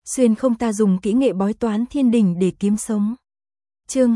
xuyên không ta dùng kỹ nghệ bói toán thiên đình để kiếm sống. Chương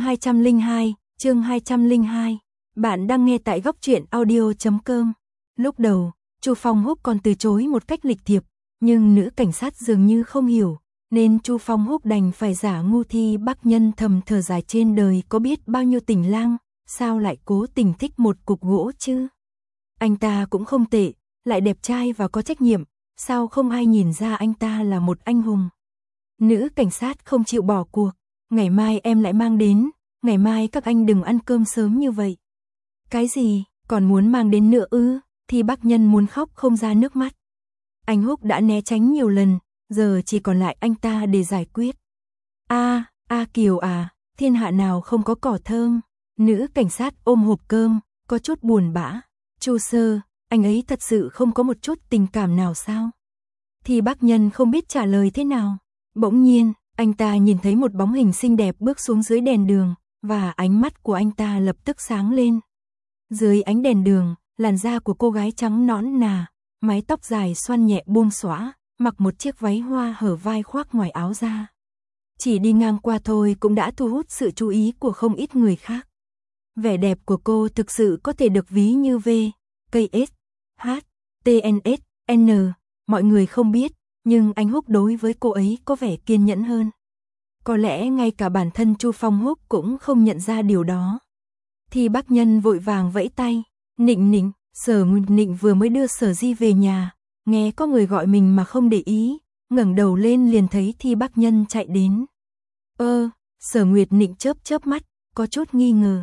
202. Bạn đang nghe tại góc truyện audio.com. Lúc đầu, Chu Phong Húc còn từ chối một cách lịch thiệp, nhưng nữ cảnh sát dường như không hiểu, nên Chu Phong Húc đành phải giả ngu. Thi Bắc Nhân thầm thở dài, trên đời có biết bao nhiêu tình lang, sao lại cố tình thích một cục gỗ chứ? Anh ta cũng không tệ, lại đẹp trai và có trách nhiệm, sao không ai nhìn ra anh ta là một anh hùng? Nữ cảnh sát không chịu bỏ cuộc, ngày mai em lại mang đến, ngày mai các anh đừng ăn cơm sớm như vậy. Cái gì, còn muốn mang đến nữa ư? Thi Bắc Nhân muốn khóc không ra nước mắt. Anh Húc đã né tránh nhiều lần, giờ chỉ còn lại anh ta để giải quyết. Kiều à, thiên hạ nào không có cỏ thơm? Nữ cảnh sát ôm hộp cơm, có chút buồn bã. Chu Sơ, anh ấy thật sự không có một chút tình cảm nào sao? Thi Bắc Nhân không biết trả lời thế nào. Bỗng nhiên, anh ta nhìn thấy một bóng hình xinh đẹp bước xuống dưới đèn đường, và ánh mắt của anh ta lập tức sáng lên. Dưới ánh đèn đường, làn da của cô gái trắng nõn nà, mái tóc dài xoăn nhẹ buông xõa, mặc một chiếc váy hoa hở vai khoác ngoài áo ra. Chỉ đi ngang qua thôi cũng đã thu hút sự chú ý của không ít người khác. Vẻ đẹp của cô thực sự có thể được ví như V, KS, H, TNS, N. Mọi người không biết, nhưng anh Húc đối với cô ấy có vẻ kiên nhẫn hơn. Có lẽ ngay cả bản thân Chu Phong Húc cũng không nhận ra điều đó. Thi Bắc Nhân vội vàng vẫy tay. Nịnh, Sở Nguyệt Nịnh vừa mới đưa Sở Di về nhà, nghe có người gọi mình mà không để ý, ngẩng đầu lên liền thấy Thi Bắc Nhân chạy đến. Sở Nguyệt Nịnh chớp mắt, có chút nghi ngờ.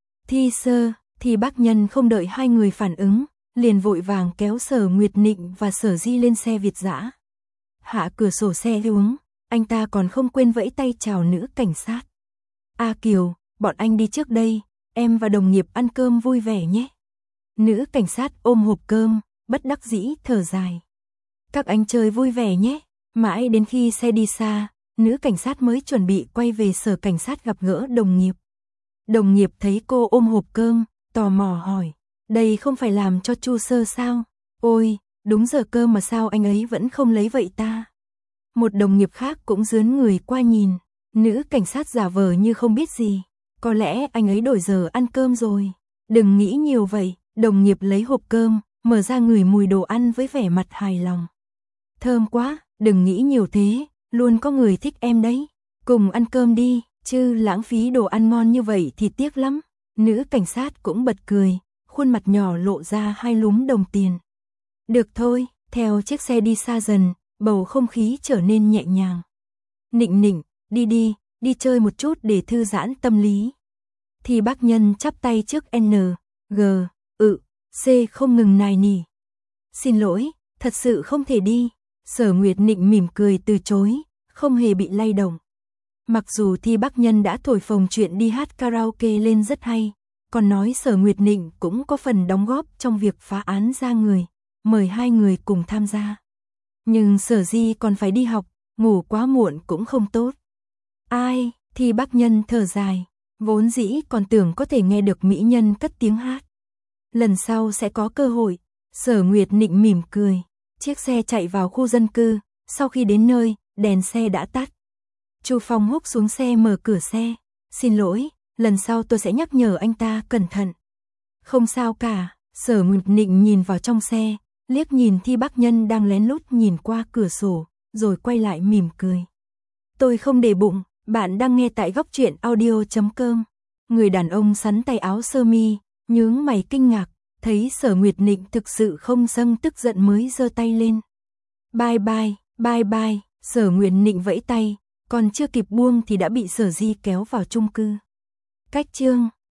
Thi Bắc Nhân không đợi hai người phản ứng, liền vội vàng kéo Sở Nguyệt Nịnh và Sở Di lên xe Việt dã. Hạ cửa sổ xe xuống, anh ta còn không quên vẫy tay chào nữ cảnh sát. Kiều, bọn anh đi trước đây, em và đồng nghiệp ăn cơm vui vẻ nhé. Nữ cảnh sát ôm hộp cơm, bất đắc dĩ thở dài. Các anh chơi vui vẻ nhé. Mãi đến khi xe đi xa, nữ cảnh sát mới chuẩn bị quay về sở cảnh sát gặp gỡ đồng nghiệp. Đồng nghiệp thấy cô ôm hộp cơm, tò mò hỏi, đây không phải làm cho Chu Sơ sao? Ôi, đúng giờ cơm mà sao anh ấy vẫn không lấy vậy ta? Một đồng nghiệp khác cũng dướn người qua nhìn, nữ cảnh sát giả vờ như không biết gì. Có lẽ anh ấy đổi giờ ăn cơm rồi. Đừng nghĩ nhiều vậy. Đồng nghiệp lấy hộp cơm, mở ra ngửi mùi đồ ăn với vẻ mặt hài lòng. Thơm quá, đừng nghĩ nhiều thế, luôn có người thích em đấy. Cùng ăn cơm đi, chứ lãng phí đồ ăn ngon như vậy thì tiếc lắm. Nữ cảnh sát cũng bật cười, khuôn mặt nhỏ lộ ra hai lúm đồng tiền. Được thôi, theo chiếc xe đi xa dần, bầu không khí trở nên nhẹ nhàng. Nịnh, đi chơi một chút để thư giãn tâm lý. Thi Bắc Nhân chắp tay trước N, G, C không ngừng nài nỉ. Xin lỗi, thật sự không thể đi. Sở Nguyệt Nịnh mỉm cười từ chối, không hề bị lay động. Mặc dù Thi Bắc Nhân đã thổi phồng chuyện đi hát karaoke lên rất hay, còn nói Sở Nguyệt Nịnh cũng có phần đóng góp trong việc phá án ra người, mời hai người cùng tham gia. Nhưng Sở Di còn phải đi học, ngủ quá muộn cũng không tốt. Thi Bắc Nhân thở dài, vốn dĩ còn tưởng có thể nghe được mỹ nhân cất tiếng hát. Lần sau sẽ có cơ hội. Sở Nguyệt Nịnh mỉm cười. Chiếc xe chạy vào khu dân cư, sau khi đến nơi, đèn xe đã tắt. Chu Phong Húc xuống xe mở cửa xe. Xin lỗi, lần sau tôi sẽ nhắc nhở anh ta cẩn thận. Không sao cả. Sở Nguyệt Nịnh nhìn vào trong xe, liếc nhìn Thi Bắc Nhân đang lén lút nhìn qua cửa sổ, rồi quay lại mỉm cười. Tôi không để bụng, bạn đang nghe tại góc truyện audio.com. Người đàn ông sắn tay áo sơ mi, nhướng mày kinh ngạc, thấy Sở Nguyệt Nịnh thực sự không dâng tức giận mới giơ tay lên. Bye bye, Sở Nguyệt Nịnh vẫy tay, còn chưa kịp buông thì đã bị Sở Di kéo vào chung cư. Cách chương